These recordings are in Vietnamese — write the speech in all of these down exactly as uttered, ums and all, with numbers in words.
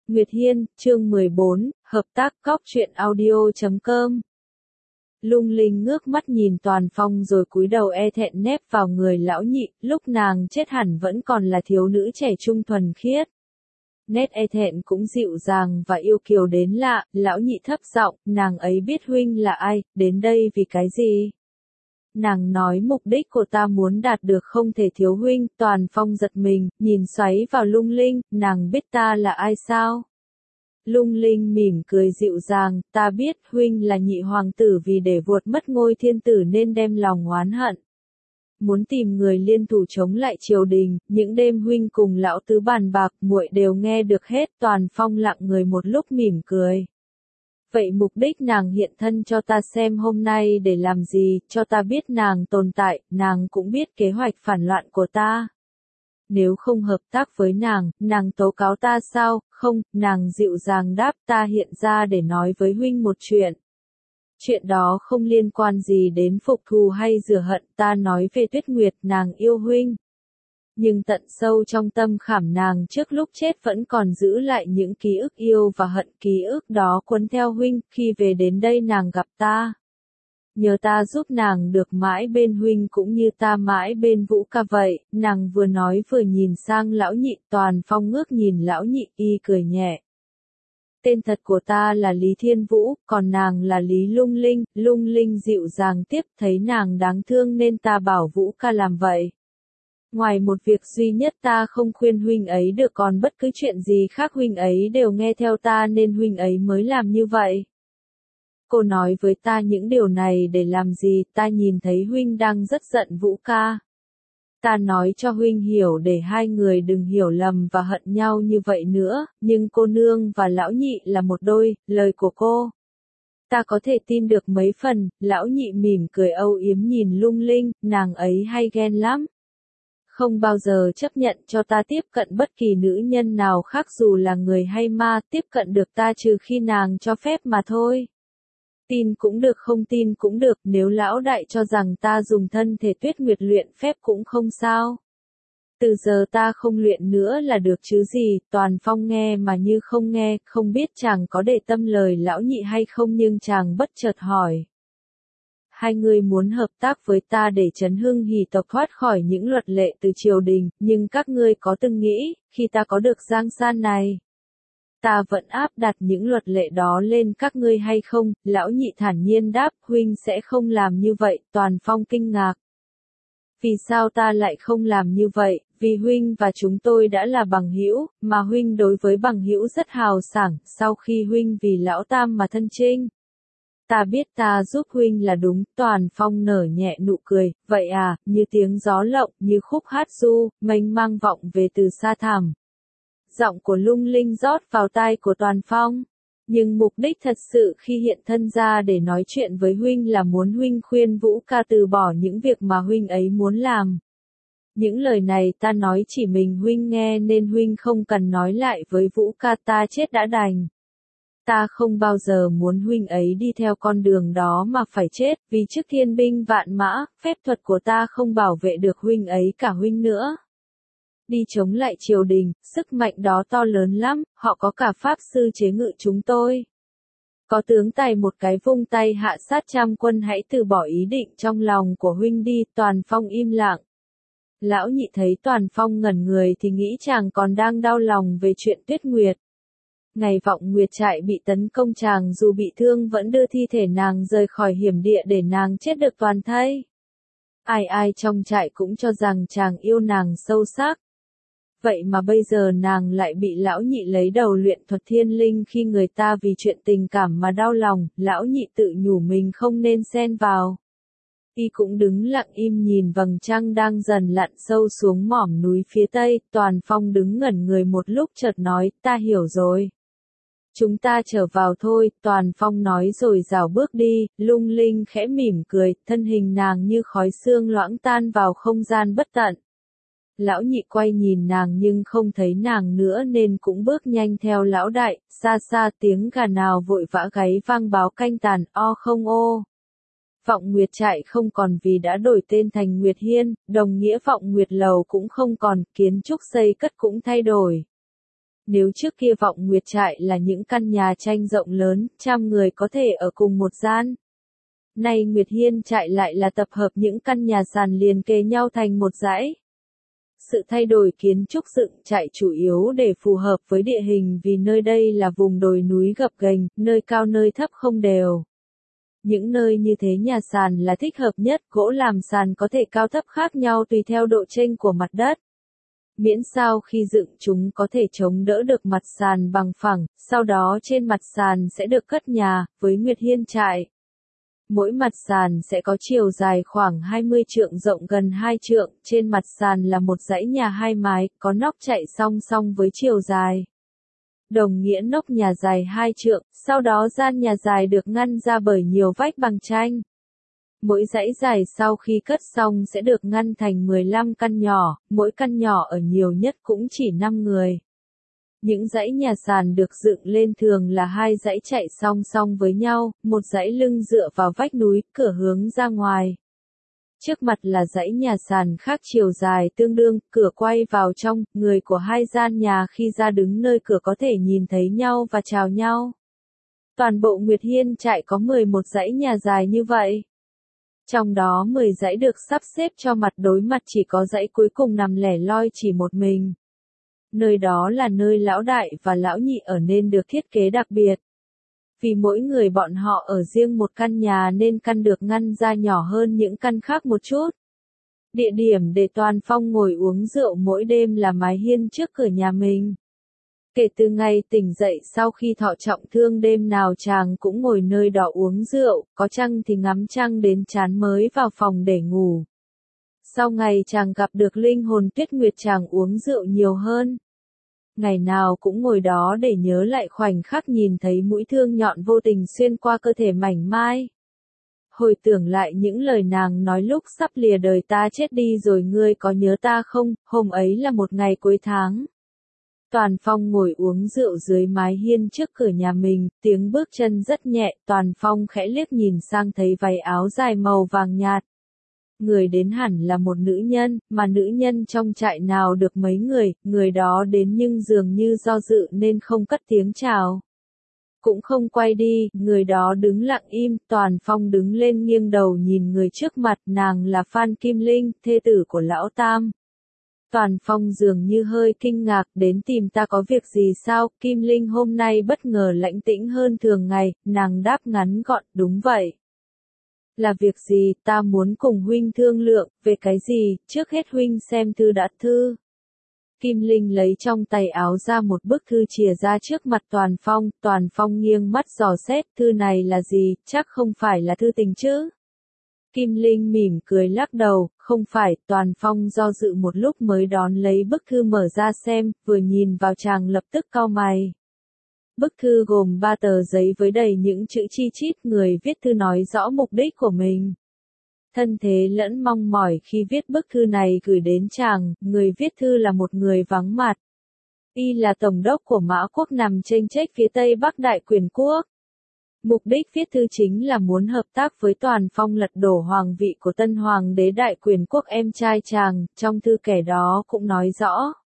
Nguyệt Hiên, chương mười bốn, hợp tác cóc truyện audio chấm com. Lung Linh ngước mắt nhìn Toàn Phong rồi cúi đầu e thẹn nép vào người lão nhị, lúc nàng chết hẳn vẫn còn là thiếu nữ trẻ trung thuần khiết. Nét e thẹn cũng dịu dàng và yêu kiều đến lạ, lão nhị thấp giọng, nàng ấy biết huynh là ai, đến đây vì cái gì? Nàng nói mục đích của ta muốn đạt được không thể thiếu huynh. Toàn Phong giật mình, nhìn xoáy vào Lung Linh, nàng biết ta là ai sao? Lung Linh mỉm cười dịu dàng, ta biết huynh là nhị hoàng tử vì để vuột mất ngôi thiên tử nên đem lòng oán hận. Muốn tìm người liên thủ chống lại triều đình, những đêm huynh cùng lão tứ bàn bạc muội đều nghe được hết. Toàn Phong lặng người một lúc mỉm cười. Vậy mục đích nàng hiện thân cho ta xem hôm nay để làm gì, cho ta biết nàng tồn tại, nàng cũng biết kế hoạch phản loạn của ta. Nếu không hợp tác với nàng, nàng tố cáo ta sao? Không, nàng dịu dàng đáp, ta hiện ra để nói với huynh một chuyện. Chuyện đó không liên quan gì đến phục thù hay rửa hận, ta nói về Tuyết Nguyệt, nàng yêu huynh. Nhưng tận sâu trong tâm khảm nàng trước lúc chết vẫn còn giữ lại những ký ức yêu và hận, ký ức đó cuốn theo huynh. Khi về đến đây nàng gặp ta. Nhờ ta giúp nàng được mãi bên huynh cũng như ta mãi bên Vũ Ca vậy. Nàng vừa nói vừa nhìn sang lão nhị. Toàn Phong ngước nhìn lão nhị, y cười nhẹ. Tên thật của ta là Lý Thiên Vũ, còn nàng là Lý Lung Linh. Lung Linh dịu dàng tiếp, thấy nàng đáng thương nên ta bảo Vũ Ca làm vậy. Ngoài một việc duy nhất ta không khuyên huynh ấy được, còn bất cứ chuyện gì khác huynh ấy đều nghe theo ta nên huynh ấy mới làm như vậy. Cô nói với ta những điều này để làm gì? Ta nhìn thấy huynh đang rất giận Vũ Ca. Ta nói cho huynh hiểu để hai người đừng hiểu lầm và hận nhau như vậy nữa, nhưng cô nương và lão nhị là một đôi, lời của cô. Ta có thể tin được mấy phần. Lão nhị mỉm cười âu yếm nhìn Lung Linh, nàng ấy hay ghen lắm. Không bao giờ chấp nhận cho ta tiếp cận bất kỳ nữ nhân nào khác dù là người hay ma, tiếp cận được ta trừ khi nàng cho phép mà thôi. Tin cũng được không tin cũng được, nếu lão đại cho rằng ta dùng thân thể Tuyết Nguyệt luyện phép cũng không sao. Từ giờ ta không luyện nữa là được chứ gì. Toàn Phong nghe mà như không nghe, không biết chàng có để tâm lời lão nhị hay không nhưng chàng bất chợt hỏi. Hai người muốn hợp tác với ta để trấn hưng hỷ tộc thoát khỏi những luật lệ từ triều đình, nhưng các ngươi có từng nghĩ, khi ta có được giang san này, ta vẫn áp đặt những luật lệ đó lên các ngươi hay không? Lão nhị thản nhiên đáp, huynh sẽ không làm như vậy. Toàn Phong kinh ngạc. Vì sao ta lại không làm như vậy? Vì huynh và chúng tôi đã là bằng hữu, mà huynh đối với bằng hữu rất hào sảng, sau khi huynh vì lão tam mà thân chinh. Ta biết ta giúp huynh là đúng. Toàn Phong nở nhẹ nụ cười, vậy à, như tiếng gió lộng, như khúc hát du, mênh mang vọng về từ xa thẳm. Giọng của Lung Linh rót vào tai của Toàn Phong. Nhưng mục đích thật sự khi hiện thân ra để nói chuyện với huynh là muốn huynh khuyên Vũ Ca từ bỏ những việc mà huynh ấy muốn làm. Những lời này ta nói chỉ mình huynh nghe nên huynh không cần nói lại với Vũ Ca, ta chết đã đành. Ta không bao giờ muốn huynh ấy đi theo con đường đó mà phải chết, vì trước thiên binh vạn mã, phép thuật của ta không bảo vệ được huynh ấy cả huynh nữa. Đi chống lại triều đình, sức mạnh đó to lớn lắm, họ có cả pháp sư chế ngự chúng tôi. Có tướng tài một cái vung tay hạ sát trăm quân, hãy từ bỏ ý định trong lòng của huynh đi. Toàn Phong im lặng. Lão nhị thấy Toàn Phong ngẩn người thì nghĩ chàng còn đang đau lòng về chuyện Tuyết Nguyệt. Ngày Vọng Nguyệt trại bị tấn công, chàng dù bị thương vẫn đưa thi thể nàng rời khỏi hiểm địa để nàng chết được toàn thây. Ai ai trong trại cũng cho rằng chàng yêu nàng sâu sắc. Vậy mà bây giờ nàng lại bị lão nhị lấy đầu luyện thuật thiên linh khi người ta vì chuyện tình cảm mà đau lòng. Lão nhị tự nhủ mình không nên xen vào. Y cũng đứng lặng im nhìn vầng trăng đang dần lặn sâu xuống mỏm núi phía tây. Toàn Phong đứng ngẩn người một lúc chợt nói, ta hiểu rồi. Chúng ta trở vào thôi. Toàn Phong nói rồi rảo bước đi. Lung Linh khẽ mỉm cười, thân hình nàng như khói sương loãng tan vào không gian bất tận. Lão nhị quay nhìn nàng nhưng không thấy nàng nữa nên cũng bước nhanh theo lão đại. Xa xa tiếng gà nào vội vã gáy vang báo canh tàn, o không ô. Vọng Nguyệt trại không còn vì đã đổi tên thành Nguyệt Hiên, đồng nghĩa Vọng Nguyệt lầu cũng không còn, kiến trúc xây cất cũng thay đổi. Nếu trước kia Vọng Nguyệt trại là những căn nhà tranh rộng lớn, trăm người có thể ở cùng một gian. Nay Nguyệt Hiên trại lại là tập hợp những căn nhà sàn liền kề nhau thành một dãy. Sự thay đổi kiến trúc dựng trại chủ yếu để phù hợp với địa hình vì nơi đây là vùng đồi núi gập ghềnh, nơi cao nơi thấp không đều. Những nơi như thế nhà sàn là thích hợp nhất, gỗ làm sàn có thể cao thấp khác nhau tùy theo độ chênh của mặt đất. Miễn sao khi dựng chúng có thể chống đỡ được mặt sàn bằng phẳng, sau đó trên mặt sàn sẽ được cất nhà, với Nguyệt Hiên trại. Mỗi mặt sàn sẽ có chiều dài khoảng hai mươi trượng rộng gần hai trượng, trên mặt sàn là một dãy nhà hai mái, có nóc chạy song song với chiều dài. Đồng nghĩa nóc nhà dài hai trượng, sau đó gian nhà dài được ngăn ra bởi nhiều vách bằng tranh. Mỗi dãy dài sau khi cất xong sẽ được ngăn thành mười lăm căn nhỏ, mỗi căn nhỏ ở nhiều nhất cũng chỉ năm người. Những dãy nhà sàn được dựng lên thường là hai dãy chạy song song với nhau, một dãy lưng dựa vào vách núi, cửa hướng ra ngoài. Trước mặt là dãy nhà sàn khác chiều dài tương đương, cửa quay vào trong, người của hai gian nhà khi ra đứng nơi cửa có thể nhìn thấy nhau và chào nhau. Toàn bộ Nguyệt Hiên trại có mười một dãy nhà dài như vậy. Trong đó mười dãy được sắp xếp cho mặt đối mặt, chỉ có dãy cuối cùng nằm lẻ loi chỉ một mình. Nơi đó là nơi lão đại và lão nhị ở nên được thiết kế đặc biệt. Vì mỗi người bọn họ ở riêng một căn nhà nên căn được ngăn ra nhỏ hơn những căn khác một chút. Địa điểm để Toàn Phong ngồi uống rượu mỗi đêm là mái hiên trước cửa nhà mình. Kể từ ngày tỉnh dậy sau khi thọ trọng thương đêm nào chàng cũng ngồi nơi đó uống rượu, có trăng thì ngắm trăng đến chán mới vào phòng để ngủ. Sau ngày chàng gặp được linh hồn Tuyết Nguyệt chàng uống rượu nhiều hơn. Ngày nào cũng ngồi đó để nhớ lại khoảnh khắc nhìn thấy mũi thương nhọn vô tình xuyên qua cơ thể mảnh mai. Hồi tưởng lại những lời nàng nói lúc sắp lìa đời, ta chết đi rồi ngươi có nhớ ta không, hôm ấy là một ngày cuối tháng. Toàn Phong ngồi uống rượu dưới mái hiên trước cửa nhà mình, tiếng bước chân rất nhẹ, Toàn Phong khẽ liếc nhìn sang thấy váy áo dài màu vàng nhạt. Người đến hẳn là một nữ nhân, mà nữ nhân trong trại nào được mấy người, người đó đến nhưng dường như do dự nên không cất tiếng chào. Cũng không quay đi, người đó đứng lặng im, Toàn Phong đứng lên nghiêng đầu nhìn người trước mặt, nàng là Phan Kim Linh, thê tử của Lão Tam. Toàn Phong dường như hơi kinh ngạc, đến tìm ta có việc gì sao, Kim Linh hôm nay bất ngờ lãnh tĩnh hơn thường ngày, nàng đáp ngắn gọn, đúng vậy. Là việc gì, ta muốn cùng huynh thương lượng, về cái gì, trước hết huynh xem thư đã thư. Kim Linh lấy trong tay áo ra một bức thư chìa ra trước mặt Toàn Phong, Toàn Phong nghiêng mắt dò xét, thư này là gì, chắc không phải là thư tình chứ. Kim Linh mỉm cười lắc đầu, không phải, Toàn Phong do dự một lúc mới đón lấy bức thư mở ra xem, vừa nhìn vào chàng lập tức cau mày. Bức thư gồm ba tờ giấy với đầy những chữ chi chít, người viết thư nói rõ mục đích của mình. Thân thế lẫn mong mỏi khi viết bức thư này gửi đến chàng, người viết thư là một người vắng mặt. Y là tổng đốc của Mã Quốc nằm chênh chếch phía tây bắc Đại Quyền Quốc. Mục đích viết thư chính là muốn hợp tác với Toàn Phong lật đổ hoàng vị của tân hoàng đế Đại Quyền Quốc em trai chàng, trong thư kẻ đó cũng nói rõ.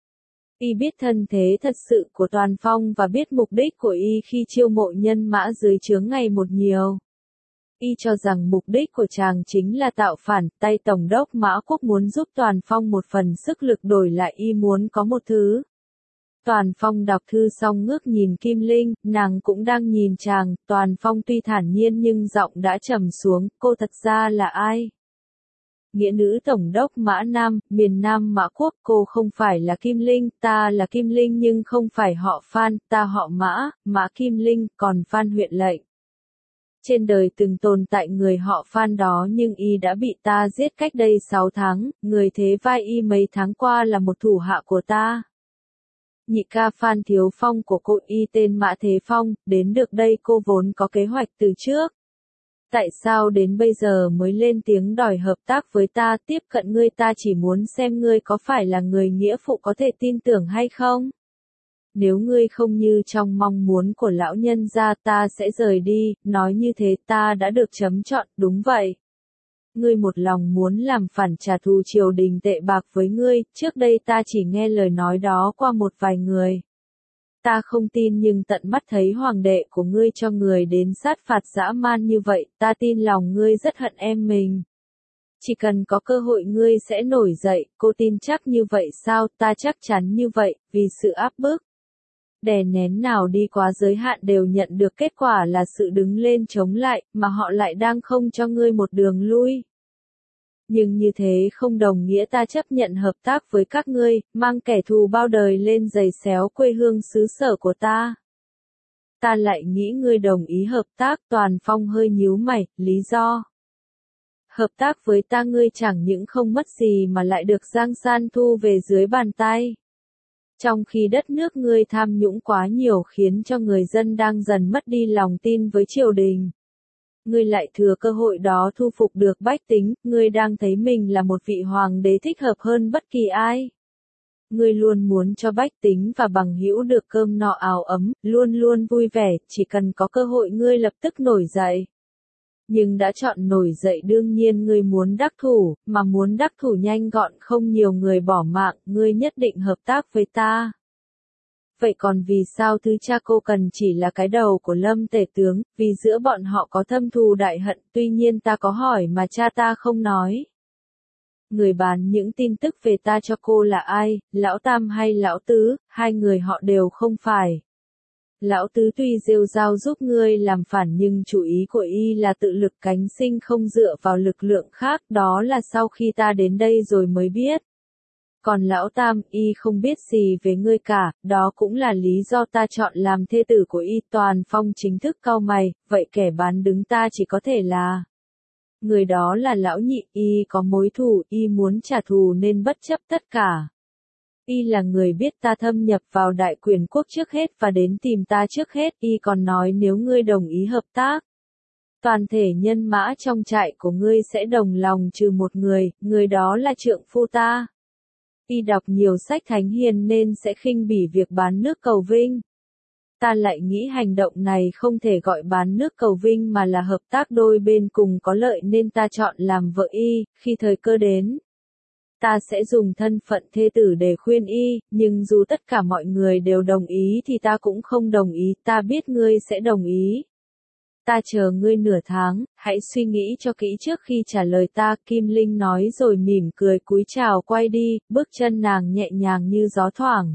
Y biết thân thế thật sự của Toàn Phong và biết mục đích của Y khi chiêu mộ nhân mã dưới trướng ngày một nhiều. Y cho rằng mục đích của chàng chính là tạo phản, tay Tổng đốc Mã Quốc muốn giúp Toàn Phong một phần sức lực đổi lại Y muốn có một thứ. Toàn Phong đọc thư xong ngước nhìn Kim Linh, nàng cũng đang nhìn chàng, Toàn Phong tuy thản nhiên nhưng giọng đã trầm xuống, cô thật ra là ai? Nghĩa nữ Tổng đốc Mã Nam, miền Nam Mã Quốc, cô không phải là Kim Linh, ta là Kim Linh nhưng không phải họ Phan, ta họ Mã, Mã Kim Linh, còn Phan huyện lệnh. Trên đời từng tồn tại người họ Phan đó nhưng Y đã bị ta giết cách đây sáu tháng, người thế vai Y mấy tháng qua là một thủ hạ của ta. Nhị ca Phan Thiếu Phong của cô Y tên Mã Thế Phong, đến được đây cô vốn có kế hoạch từ trước. Tại sao đến bây giờ mới lên tiếng đòi hợp tác với ta, tiếp cận ngươi, ta chỉ muốn xem ngươi có phải là người nghĩa phụ có thể tin tưởng hay không? Nếu ngươi không như trong mong muốn của lão nhân gia ta sẽ rời đi, nói như thế ta đã được chấm chọn, đúng vậy. Ngươi một lòng muốn làm phản trả thù triều đình tệ bạc với ngươi, trước đây ta chỉ nghe lời nói đó qua một vài người. Ta không tin nhưng tận mắt thấy hoàng đệ của ngươi cho người đến sát phạt dã man như vậy, ta tin lòng ngươi rất hận em mình. Chỉ cần có cơ hội ngươi sẽ nổi dậy, cô tin chắc như vậy sao? Ta chắc chắn như vậy, vì sự áp bức, đè nén nào đi quá giới hạn đều nhận được kết quả là sự đứng lên chống lại, mà họ lại đang không cho ngươi một đường lui. Nhưng như thế không đồng nghĩa ta chấp nhận hợp tác với các ngươi, mang kẻ thù bao đời lên giày xéo quê hương xứ sở của ta. Ta lại nghĩ ngươi đồng ý hợp tác. Toàn Phong hơi nhíu mày, lý do. Hợp tác với ta ngươi chẳng những không mất gì mà lại được Giang San thu về dưới bàn tay. Trong khi đất nước ngươi tham nhũng quá nhiều khiến cho người dân đang dần mất đi lòng tin với triều đình. Ngươi lại thừa cơ hội đó thu phục được bách tính, ngươi đang thấy mình là một vị hoàng đế thích hợp hơn bất kỳ ai. Ngươi luôn muốn cho bách tính và bằng hữu được cơm no áo ấm, luôn luôn vui vẻ, chỉ cần có cơ hội ngươi lập tức nổi dậy. Nhưng đã chọn nổi dậy đương nhiên ngươi muốn đắc thủ, mà muốn đắc thủ nhanh gọn không nhiều người bỏ mạng, ngươi nhất định hợp tác với ta. Vậy còn vì sao thứ cha cô cần chỉ là cái đầu của Lâm tể tướng, vì giữa bọn họ có thâm thù đại hận, tuy nhiên ta có hỏi mà cha ta không nói. Người bán những tin tức về ta cho cô là ai, Lão Tam hay Lão Tứ, hai người họ đều không phải. Lão Tứ tuy rêu rao giúp ngươi làm phản nhưng chủ ý của y là tự lực cánh sinh không dựa vào lực lượng khác, đó là sau khi ta đến đây rồi mới biết. Còn Lão Tam, y không biết gì về ngươi cả, đó cũng là lý do ta chọn làm thê tử của y. Toàn Phong chính thức cau mày, vậy kẻ bán đứng ta chỉ có thể là... Người đó là Lão Nhị, y có mối thù, y muốn trả thù nên bất chấp tất cả. Y là người biết ta thâm nhập vào đại quyền quốc trước hết và đến tìm ta trước hết, y còn nói nếu ngươi đồng ý hợp tác. Toàn thể nhân mã trong trại của ngươi sẽ đồng lòng trừ một người, người đó là trượng phu ta. Y đọc nhiều sách thánh hiền nên sẽ khinh bỉ việc bán nước cầu vinh. Ta lại nghĩ hành động này không thể gọi bán nước cầu vinh mà là hợp tác đôi bên cùng có lợi nên ta chọn làm vợ y, khi thời cơ đến. Ta sẽ dùng thân phận thê tử để khuyên y, nhưng dù tất cả mọi người đều đồng ý thì ta cũng không đồng ý, ta biết ngươi sẽ đồng ý. Ta chờ ngươi nửa tháng, hãy suy nghĩ cho kỹ trước khi trả lời ta, Kim Linh nói rồi mỉm cười cúi chào quay đi, bước chân nàng nhẹ nhàng như gió thoảng.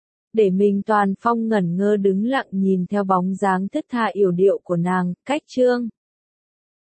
Để mình Toàn Phong ngẩn ngơ đứng lặng nhìn theo bóng dáng thướt tha yểu điệu của nàng, cách chương.